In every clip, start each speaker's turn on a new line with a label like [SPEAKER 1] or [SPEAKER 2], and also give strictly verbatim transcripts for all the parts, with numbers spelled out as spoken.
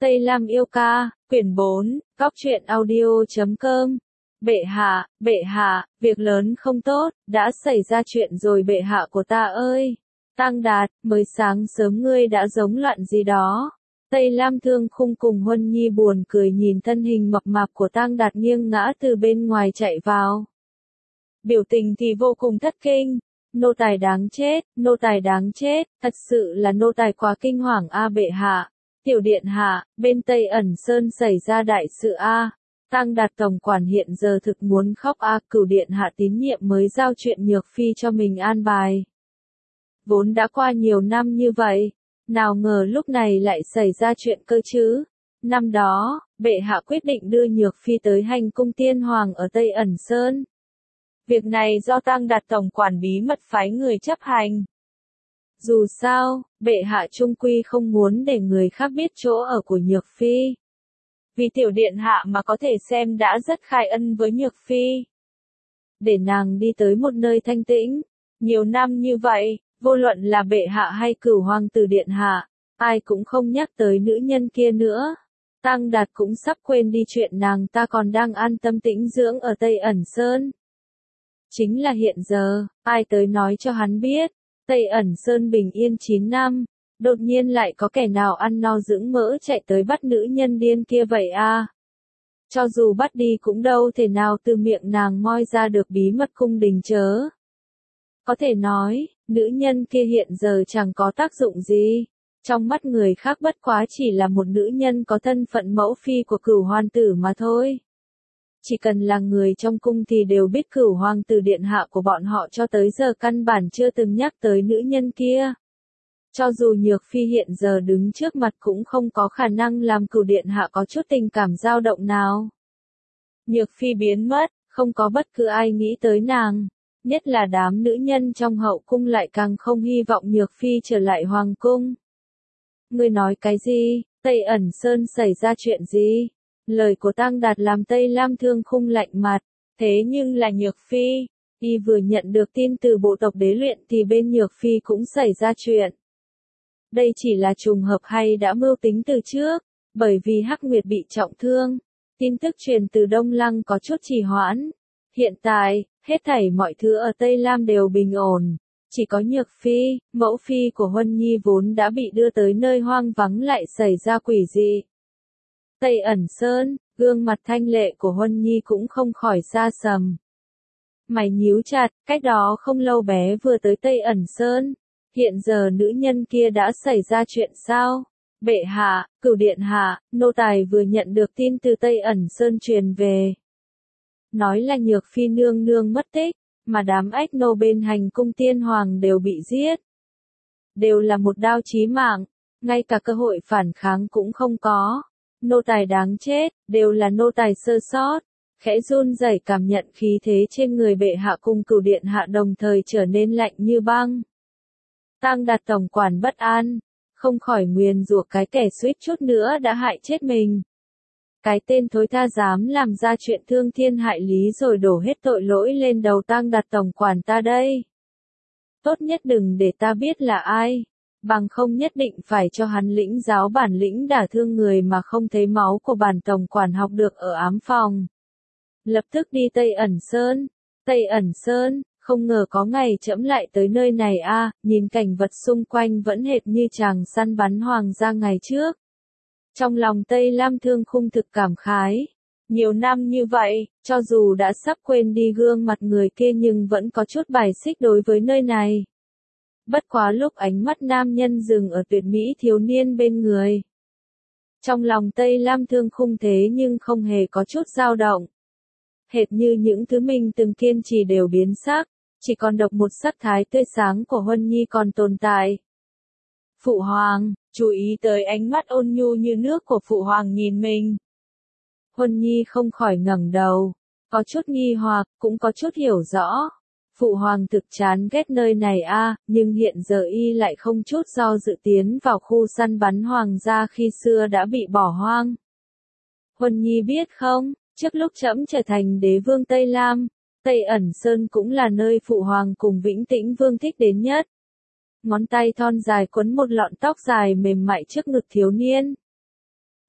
[SPEAKER 1] Tây Lam yêu ca, quyển bốn, góc truyện audio chấm com. Bệ hạ, bệ hạ, việc lớn không tốt, đã xảy ra chuyện rồi bệ hạ của ta ơi. Tang Đạt, mới sáng sớm ngươi đã giống loạn gì đó. Tây Lam Thương Khung cùng Huân Nhi buồn cười nhìn thân hình mập mạp của Tang Đạt nghiêng ngã từ bên ngoài chạy vào. Biểu tình thì vô cùng thất kinh. Nô tài đáng chết, nô tài đáng chết, thật sự là nô tài quá kinh hoàng a bệ hạ. Tiểu điện hạ, bên Tây Ẩn Sơn xảy ra đại sự a. Tang Đạt tổng quản hiện giờ thực muốn khóc a, Cửu điện hạ tín nhiệm mới giao chuyện Nhược Phi cho mình an bài. Vốn đã qua nhiều năm như vậy, nào ngờ lúc này lại xảy ra chuyện cơ chứ. Năm đó, bệ hạ quyết định đưa Nhược Phi tới hành cung tiên hoàng ở Tây Ẩn Sơn. Việc này do Tang Đạt tổng quản bí mật phái người chấp hành. Dù sao, bệ hạ chung quy không muốn để người khác biết chỗ ở của Nhược Phi. Vì tiểu điện hạ mà có thể xem đã rất khai ân với Nhược Phi. Để nàng đi tới một nơi thanh tĩnh. Nhiều năm như vậy, vô luận là bệ hạ hay Cửu hoàng tử điện hạ, ai cũng không nhắc tới nữ nhân kia nữa. Tang Đạt cũng sắp quên đi chuyện nàng ta còn đang an tâm tĩnh dưỡng ở Tây Ẩn Sơn. Chính là hiện giờ, ai tới nói cho hắn biết, Tây Ẩn Sơn bình yên chín năm, đột nhiên lại có kẻ nào ăn no dưỡng mỡ chạy tới bắt nữ nhân điên kia vậy a? Cho dù bắt đi cũng đâu thể nào từ miệng nàng moi ra được bí mật cung đình chớ. Có thể nói, nữ nhân kia hiện giờ chẳng có tác dụng gì, trong mắt người khác bất quá chỉ là một nữ nhân có thân phận mẫu phi của Cửu hoàng tử mà thôi. Chỉ cần là người trong cung thì đều biết Cửu hoàng tử điện hạ của bọn họ cho tới giờ căn bản chưa từng nhắc tới nữ nhân kia. Cho dù Nhược Phi hiện giờ đứng trước mặt cũng không có khả năng làm Cửu điện hạ có chút tình cảm dao động nào. Nhược Phi biến mất, không có bất cứ ai nghĩ tới nàng, nhất là đám nữ nhân trong hậu cung lại càng không hy vọng Nhược Phi trở lại hoàng cung. Ngươi nói cái gì? Tây Ẩn Sơn xảy ra chuyện gì? Lời của Tang Đạt làm Tây Lam Thương Khung lạnh mặt, thế nhưng là Nhược Phi, y vừa nhận được tin từ bộ tộc đế luyện thì bên Nhược Phi cũng xảy ra chuyện. Đây chỉ là trùng hợp hay đã mưu tính từ trước, bởi vì Hắc Nguyệt bị trọng thương, tin tức truyền từ Đông Lăng có chút trì hoãn. Hiện tại, hết thảy mọi thứ ở Tây Lam đều bình ổn, chỉ có Nhược Phi, mẫu phi của Huân Nhi vốn đã bị đưa tới nơi hoang vắng lại xảy ra quỷ dị. Tây Ẩn Sơn, gương mặt thanh lệ của Huân Nhi cũng không khỏi xa sầm. Mày nhíu chặt, cách đó không lâu bé vừa tới Tây Ẩn Sơn. Hiện giờ nữ nhân kia đã xảy ra chuyện sao? Bệ hạ, Cửu điện hạ, nô tài vừa nhận được tin từ Tây Ẩn Sơn truyền về. Nói là Nhược Phi nương nương mất tích, mà đám ách nô bên hành cung tiên hoàng đều bị giết. Đều là một đao chí mạng, ngay cả cơ hội phản kháng cũng không có. Nô tài đáng chết, đều là nô tài sơ sót. Khẽ run rẩy cảm nhận khí thế trên người bệ hạ cùng Cửu điện hạ đồng thời trở nên lạnh như băng. Tang Đạt tổng quản bất an, không khỏi nguyền rủa cái kẻ suýt chút nữa đã hại chết mình. Cái tên thối tha dám làm ra chuyện thương thiên hại lý rồi đổ hết tội lỗi lên đầu Tang Đạt tổng quản ta đây. Tốt nhất đừng để ta biết là ai, bằng không nhất định phải cho hắn lĩnh giáo bản lĩnh đả thương người mà không thấy máu của bản tổng quản học được ở ám phòng. Lập tức đi Tây Ẩn Sơn. Tây Ẩn Sơn, không ngờ có ngày trẫm lại tới nơi này a, nhìn cảnh vật xung quanh vẫn hệt như chàng săn bắn hoàng gia ngày trước. Trong lòng Tây Lam Thương Khung thực cảm khái. Nhiều năm như vậy, cho dù đã sắp quên đi gương mặt người kia nhưng vẫn có chút bài xích đối với nơi này. Bất quá lúc ánh mắt nam nhân dừng ở tuyệt mỹ thiếu niên bên người. Trong lòng Tây Lam Thương Khung thế nhưng không hề có chút dao động. Hệt như những thứ mình từng kiên trì đều biến sắc, chỉ còn độc một sắc thái tươi sáng của Huân Nhi còn tồn tại. Phụ hoàng, chú ý tới ánh mắt ôn nhu như nước của phụ hoàng nhìn mình. Huân Nhi không khỏi ngẩng đầu, có chút nghi hoặc, cũng có chút hiểu rõ. Phụ hoàng thực chán ghét nơi này a, nhưng hiện giờ y lại không chút do dự tiến vào khu săn bắn hoàng gia khi xưa đã bị bỏ hoang. Huân Nhi biết không, trước lúc trẫm trở thành đế vương Tây Lam, Tây Ẩn Sơn cũng là nơi phụ hoàng cùng Vĩnh Tĩnh Vương thích đến nhất. Ngón tay thon dài quấn một lọn tóc dài mềm mại trước ngực thiếu niên.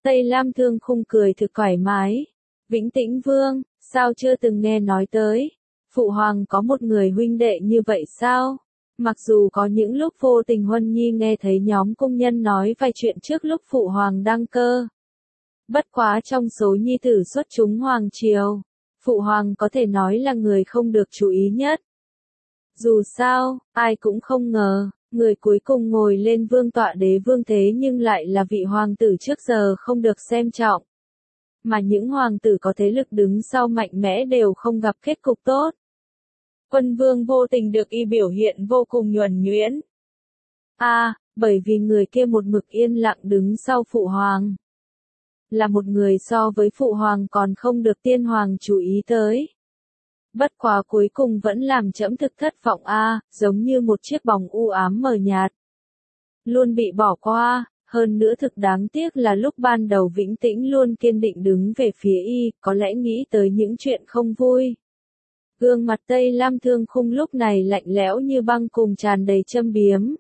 [SPEAKER 1] Tây Lam Thương Khung cười thực thoải mái. Vĩnh Tĩnh Vương, sao chưa từng nghe nói tới? Phụ hoàng có một người huynh đệ như vậy sao? Mặc dù có những lúc vô tình Huân Nhi nghe thấy nhóm công nhân nói vài chuyện trước lúc phụ hoàng đăng cơ. Bất quá trong số nhi tử xuất chúng hoàng triều, phụ hoàng có thể nói là người không được chú ý nhất. Dù sao, ai cũng không ngờ, người cuối cùng ngồi lên vương tọa đế vương thế nhưng lại là vị hoàng tử trước giờ không được xem trọng. Mà những hoàng tử có thế lực đứng sau mạnh mẽ đều không gặp kết cục tốt. Quân vương vô tình được y biểu hiện vô cùng nhuần nhuyễn. A, à, bởi vì người kia một mực yên lặng đứng sau phụ hoàng. Là một người so với phụ hoàng còn không được tiên hoàng chú ý tới. Bất quá cuối cùng vẫn làm trẫm thực thất vọng a, à, giống như một chiếc bóng u ám mờ nhạt. Luôn bị bỏ qua, hơn nữa thực đáng tiếc là lúc ban đầu Vĩnh Tĩnh luôn kiên định đứng về phía y, có lẽ nghĩ tới những chuyện không vui. Gương mặt Tây Lam Thương Khung lúc này lạnh lẽo như băng cùng tràn đầy châm biếm.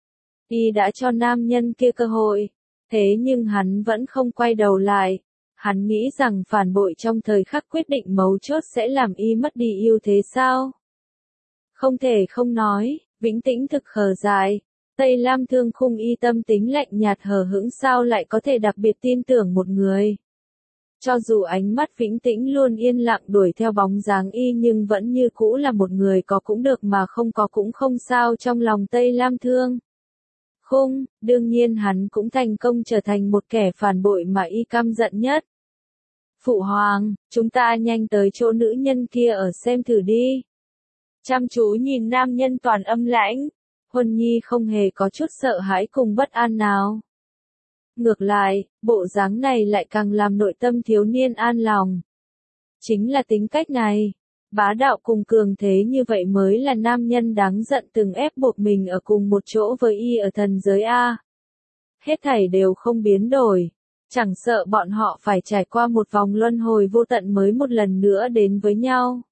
[SPEAKER 1] Y đã cho nam nhân kia cơ hội, thế nhưng hắn vẫn không quay đầu lại. Hắn nghĩ rằng phản bội trong thời khắc quyết định mấu chốt sẽ làm y mất đi ưu thế sao? Không thể không nói, Vĩnh Tĩnh thực khờ dại. Tây Lam Thương Khung y tâm tính lạnh nhạt hờ hững sao lại có thể đặc biệt tin tưởng một người. Cho dù ánh mắt Vĩnh Tĩnh luôn yên lặng đuổi theo bóng dáng y nhưng vẫn như cũ là một người có cũng được mà không có cũng không sao trong lòng Tây Lam Thương Khung, đương nhiên hắn cũng thành công trở thành một kẻ phản bội mà y căm giận nhất. Phụ hoàng, chúng ta nhanh tới chỗ nữ nhân kia ở xem thử đi. Chăm chú nhìn nam nhân toàn âm lãnh, Huân Nhi không hề có chút sợ hãi cùng bất an nào. Ngược lại, bộ dáng này lại càng làm nội tâm thiếu niên an lòng. Chính là tính cách này, bá đạo cùng cường thế như vậy mới là nam nhân đáng giận từng ép buộc mình ở cùng một chỗ với y ở thần giới A. Hết thảy đều không biến đổi, chẳng sợ bọn họ phải trải qua một vòng luân hồi vô tận mới một lần nữa đến với nhau.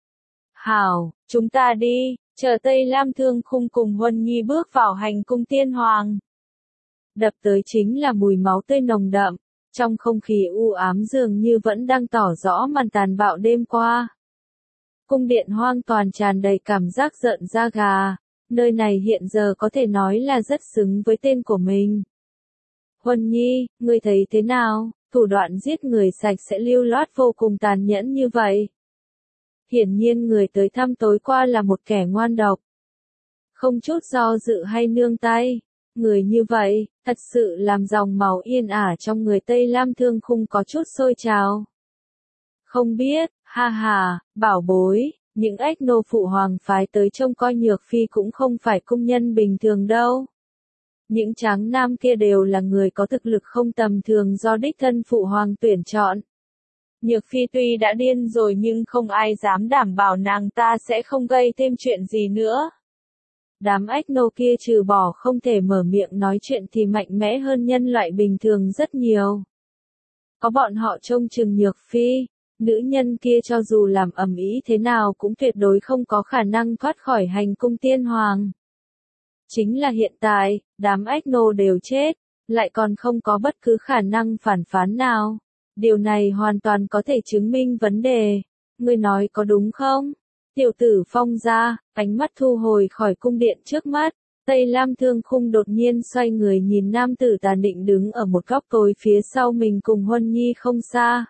[SPEAKER 1] Hảo, chúng ta đi, chờ Tây Lam Thương Khung cùng Huân Nhi bước vào hành cung tiên hoàng. Đập tới chính là mùi máu tươi nồng đậm, trong không khí u ám dường như vẫn đang tỏ rõ màn tàn bạo đêm qua. Cung điện hoang toàn tràn đầy cảm giác rợn da gà, nơi này hiện giờ có thể nói là rất xứng với tên của mình. Huân Nhi, ngươi thấy thế nào, thủ đoạn giết người sạch sẽ lưu loát vô cùng tàn nhẫn như vậy. Hiển nhiên người tới thăm tối qua là một kẻ ngoan độc. Không chút do dự hay nương tay. Người như vậy, thật sự làm dòng máu yên ả trong người Tây Lam Thương Khung có chút sôi trào. Không biết, ha ha, bảo bối, những ếch nô phụ hoàng phái tới trông coi Nhược Phi cũng không phải cung nhân bình thường đâu. Những tráng nam kia đều là người có thực lực không tầm thường do đích thân phụ hoàng tuyển chọn. Nhược Phi tuy đã điên rồi nhưng không ai dám đảm bảo nàng ta sẽ không gây thêm chuyện gì nữa. Đám ếch nô kia trừ bỏ không thể mở miệng nói chuyện thì mạnh mẽ hơn nhân loại bình thường rất nhiều. Có bọn họ trông chừng Nhược Phi, nữ nhân kia cho dù làm ầm ĩ thế nào cũng tuyệt đối không có khả năng thoát khỏi hành cung tiên hoàng. Chính là hiện tại, đám ếch nô đều chết, lại còn không có bất cứ khả năng phản phán nào. Điều này hoàn toàn có thể chứng minh vấn đề. Ngươi nói có đúng không? Tiểu tử Phong ra, ánh mắt thu hồi khỏi cung điện trước mắt, Tây Lam Thương Khung đột nhiên xoay người nhìn nam tử tàn định đứng ở một góc tối phía sau mình cùng Huân Nhi không xa.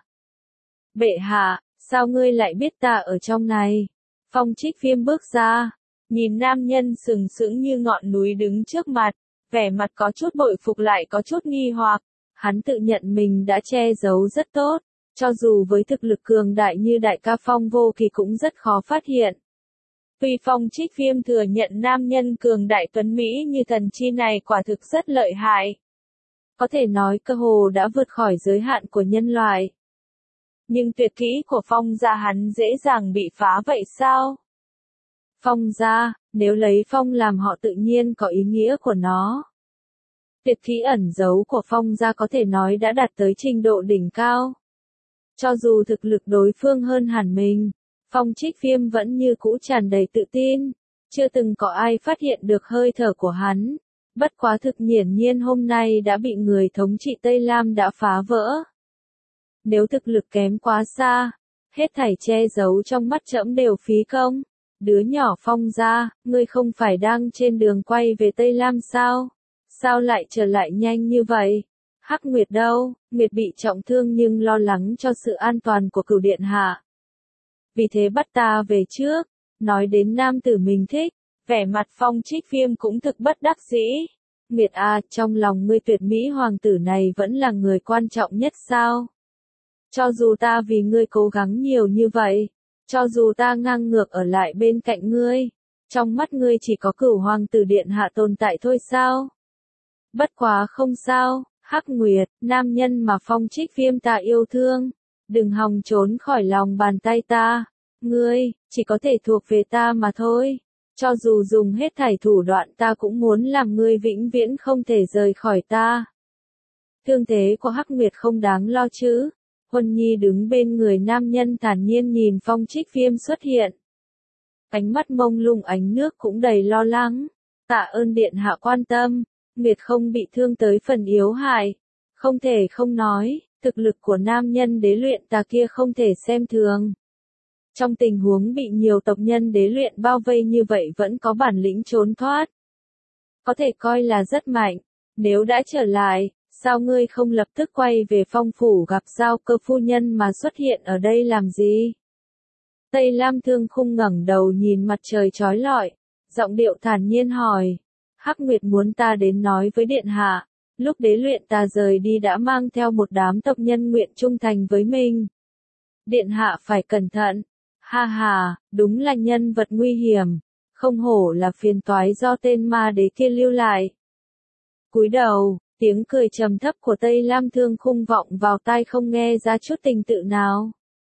[SPEAKER 1] Bệ hạ, sao ngươi lại biết ta ở trong này? Phong Trích Viêm bước ra, nhìn nam nhân sừng sững như ngọn núi đứng trước mặt, vẻ mặt có chút bội phục lại có chút nghi hoặc, hắn tự nhận mình đã che giấu rất tốt. Cho dù với thực lực cường đại như đại ca Phong Vô Kỳ cũng rất khó phát hiện. Tuy Phong Trích Viêm thừa nhận nam nhân cường đại tuấn Mỹ như thần chi này quả thực rất lợi hại. Có thể nói cơ hồ đã vượt khỏi giới hạn của nhân loại. Nhưng tuyệt kỹ của Phong gia hắn dễ dàng bị phá vậy sao? Phong gia, nếu lấy Phong làm họ tự nhiên có ý nghĩa của nó. Tuyệt kỹ ẩn giấu của Phong gia có thể nói đã đạt tới trình độ đỉnh cao. Cho dù thực lực đối phương hơn hẳn mình, Phong Trích Viêm vẫn như cũ tràn đầy tự tin, chưa từng có ai phát hiện được hơi thở của hắn. Bất quá thực hiển nhiên hôm nay đã bị người thống trị Tây Lam đã phá vỡ. Nếu thực lực kém quá xa, hết thảy che giấu trong mắt trẫm đều phí công. Đứa nhỏ Phong gia, ngươi không phải đang trên đường quay về Tây Lam sao? Sao lại trở lại nhanh như vậy? Hắc Nguyệt đâu? Nguyệt bị trọng thương nhưng lo lắng cho sự an toàn của cửu điện hạ. Vì thế bắt ta về trước. Nói đến nam tử mình thích, vẻ mặt Phong Trích Viêm cũng thực bất đắc dĩ. Nguyệt à, trong lòng ngươi tuyệt mỹ hoàng tử này vẫn là người quan trọng nhất sao? Cho dù ta vì ngươi cố gắng nhiều như vậy, cho dù ta ngang ngược ở lại bên cạnh ngươi, trong mắt ngươi chỉ có cửu hoàng tử điện hạ tồn tại thôi sao? Bất quá không sao, Hắc Nguyệt, nam nhân mà Phong Trích Viêm ta yêu thương, đừng hòng trốn khỏi lòng bàn tay ta. Ngươi, chỉ có thể thuộc về ta mà thôi. Cho dù dùng hết thảy thủ đoạn ta cũng muốn làm ngươi vĩnh viễn không thể rời khỏi ta. Thương thế của Hắc Nguyệt không đáng lo chứ. Huân Nhi đứng bên người nam nhân thản nhiên nhìn Phong Trích Viêm xuất hiện. Ánh mắt mông lung ánh nước cũng đầy lo lắng. Tạ ơn điện hạ quan tâm, Nguyệt không bị thương tới phần yếu hại. Không thể không nói, thực lực của nam nhân đế luyện ta kia không thể xem thường. Trong tình huống bị nhiều tộc nhân đế luyện bao vây như vậy vẫn có bản lĩnh trốn thoát. Có thể coi là rất mạnh. Nếu đã trở lại, sao ngươi không lập tức quay về Phong phủ gặp Giao Cơ phu nhân mà xuất hiện ở đây làm gì? Tây Lam Thương Khung ngẩng đầu nhìn mặt trời chói lọi, giọng điệu thản nhiên hỏi. Hắc Nguyệt muốn ta đến nói với điện hạ, lúc đế luyện ta rời đi đã mang theo một đám tộc nhân nguyện trung thành với mình. Điện hạ phải cẩn thận. Ha ha, đúng là nhân vật nguy hiểm, không hổ là phiền toái do tên ma đế kia lưu lại. Cúi đầu, tiếng cười trầm thấp của Tây Lam Thương Khung vọng vào tai không nghe ra chút tình tự nào.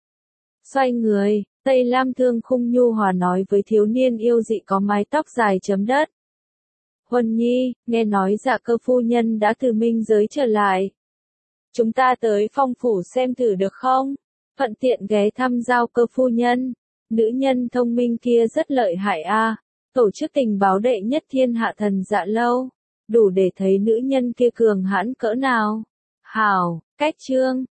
[SPEAKER 1] Xoay người, Tây Lam Thương Khung nhu hòa nói với thiếu niên yêu dị có mái tóc dài chấm đất. Huân Nhi, nghe nói Dạ Cơ phu nhân đã từ minh giới trở lại. Chúng ta tới Phong phủ xem thử được không? Thuận tiện ghé thăm Giao Cơ phu nhân. Nữ nhân thông minh kia rất lợi hại a, à. Tổ chức tình báo đệ nhất thiên hạ Thần Dạ lâu, đủ để thấy nữ nhân kia cường hãn cỡ nào. Hảo, cách chương